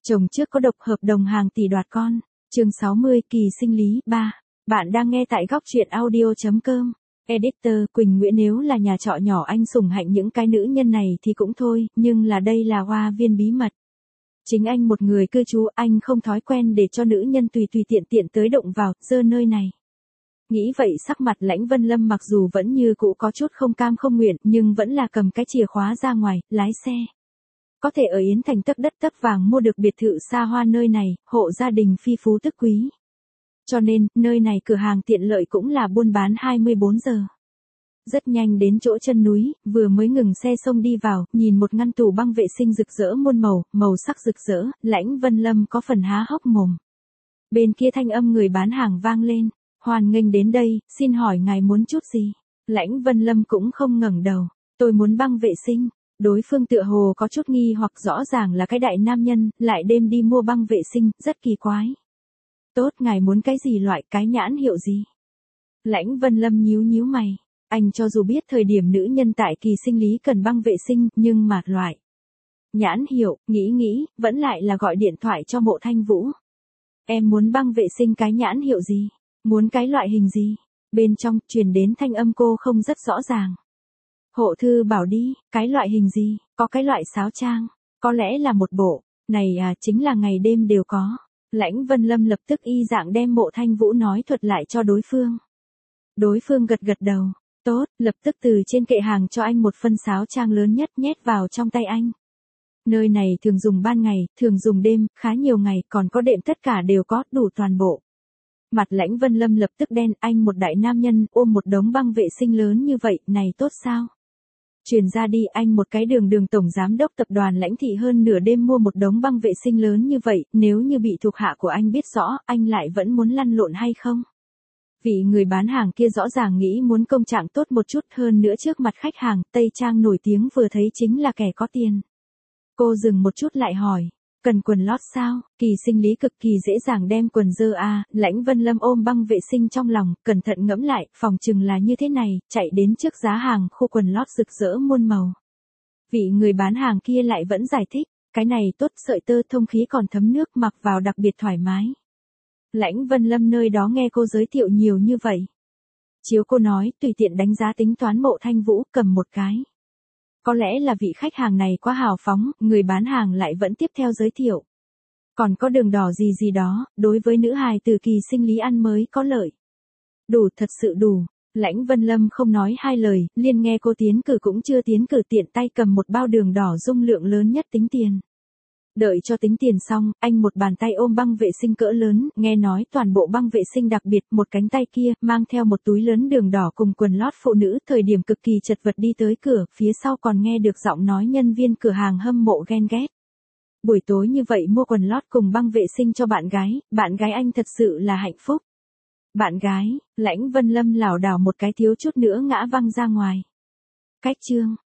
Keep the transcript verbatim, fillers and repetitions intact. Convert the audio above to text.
Chồng trước có độc hợp đồng hàng tỷ đoạt con. Chương sáu mươi kỳ sinh lý ba. Bạn đang nghe tại góc truyện audio chấm com. Editor Quỳnh Nguyễn nếu là nhà trọ nhỏ anh sủng hạnh những cái nữ nhân này thì cũng thôi, nhưng là đây là hoa viên bí mật. Chính anh một người cư trú, anh không thói quen để cho nữ nhân tùy tùy tiện tiện tới động vào, dơ nơi này. Nghĩ vậy sắc mặt Lãnh Vân Lâm mặc dù vẫn như cũ có chút không cam không nguyện, nhưng vẫn là cầm cái chìa khóa ra ngoài, lái xe. Có thể ở Yến Thành tấc đất tấc vàng mua được biệt thự xa hoa nơi này, hộ gia đình phi phú tức quý. Cho nên, nơi này cửa hàng tiện lợi cũng là buôn bán hai mươi bốn giờ. Rất nhanh đến chỗ chân núi, vừa mới ngừng xe xông đi vào, nhìn một ngăn tủ băng vệ sinh rực rỡ muôn màu, màu sắc rực rỡ, Lãnh Vân Lâm có phần há hốc mồm. Bên kia thanh âm người bán hàng vang lên, hoan nghênh đến đây, xin hỏi ngài muốn chút gì? Lãnh Vân Lâm cũng không ngẩng đầu, tôi muốn băng vệ sinh. Đối phương tựa hồ có chút nghi hoặc rõ ràng là cái đại nam nhân, lại đêm đi mua băng vệ sinh, rất kỳ quái. Tốt, ngài muốn cái gì loại, cái nhãn hiệu gì? Lãnh Vân Lâm nhíu nhíu mày, anh cho dù biết thời điểm nữ nhân tại kỳ sinh lý cần băng vệ sinh, nhưng mà loại. Nhãn hiệu, nghĩ nghĩ, vẫn lại là gọi điện thoại cho Mộ Thanh Vũ. Em muốn băng vệ sinh cái nhãn hiệu gì? Muốn cái loại hình gì? Bên trong, truyền đến thanh âm cô không rất rõ ràng. Hộ thư bảo đi, cái loại hình gì, có cái loại sáo trang, có lẽ là một bộ, này à chính là ngày đêm đều có. Lãnh Vân Lâm lập tức y dạng đem Mộ Thanh Vũ nói thuật lại cho đối phương. Đối phương gật gật đầu, tốt, lập tức từ trên kệ hàng cho anh một phân sáo trang lớn nhất nhét vào trong tay anh. Nơi này thường dùng ban ngày, thường dùng đêm, khá nhiều ngày, còn có đệm tất cả đều có, đủ toàn bộ. Mặt Lãnh Vân Lâm lập tức đen, anh một đại nam nhân ôm một đống băng vệ sinh lớn như vậy, này tốt sao? Truyền ra đi, anh một cái đường đường tổng giám đốc tập đoàn Lãnh thị hơn nửa đêm mua một đống băng vệ sinh lớn như vậy, nếu như bị thuộc hạ của anh biết rõ, anh lại vẫn muốn lăn lộn hay không? Vị người bán hàng kia rõ ràng nghĩ muốn công trạng tốt một chút hơn nữa trước mặt khách hàng, Tây Trang nổi tiếng vừa thấy chính là kẻ có tiền. Cô dừng một chút lại hỏi, cần quần lót sao? Kỳ sinh lý cực kỳ dễ dàng đem quần dơ a. Lãnh Vân Lâm ôm băng vệ sinh trong lòng, cẩn thận ngẫm lại, phòng chừng là như thế này, chạy đến trước giá hàng khu quần lót rực rỡ muôn màu. Vị người bán hàng kia lại vẫn giải thích, cái này tốt, sợi tơ thông khí còn thấm nước, mặc vào đặc biệt thoải mái. Lãnh Vân Lâm nơi đó nghe cô giới thiệu nhiều như vậy. Chiếu cô nói, tùy tiện đánh giá tính toán Mộ Thanh Vũ, cầm một cái. Có lẽ là vị khách hàng này quá hào phóng, người bán hàng lại vẫn tiếp theo giới thiệu. Còn có đường đỏ gì gì đó, đối với nữ hài từ kỳ sinh lý ăn mới có lợi. Đủ, thật sự đủ. Lãnh Vân Lâm không nói hai lời, liền nghe cô tiến cử cũng chưa tiến cử tiện tay cầm một bao đường đỏ dung lượng lớn nhất tính tiền. Đợi cho tính tiền xong, anh một bàn tay ôm băng vệ sinh cỡ lớn, nghe nói toàn bộ băng vệ sinh đặc biệt, một cánh tay kia, mang theo một túi lớn đường đỏ cùng quần lót phụ nữ, thời điểm cực kỳ chật vật đi tới cửa, phía sau còn nghe được giọng nói nhân viên cửa hàng hâm mộ ghen ghét. Buổi tối như vậy mua quần lót cùng băng vệ sinh cho bạn gái, bạn gái anh thật sự là hạnh phúc. Bạn gái, Lãnh Vân Lâm lảo đảo một cái thiếu chút nữa ngã văng ra ngoài. Cách chương.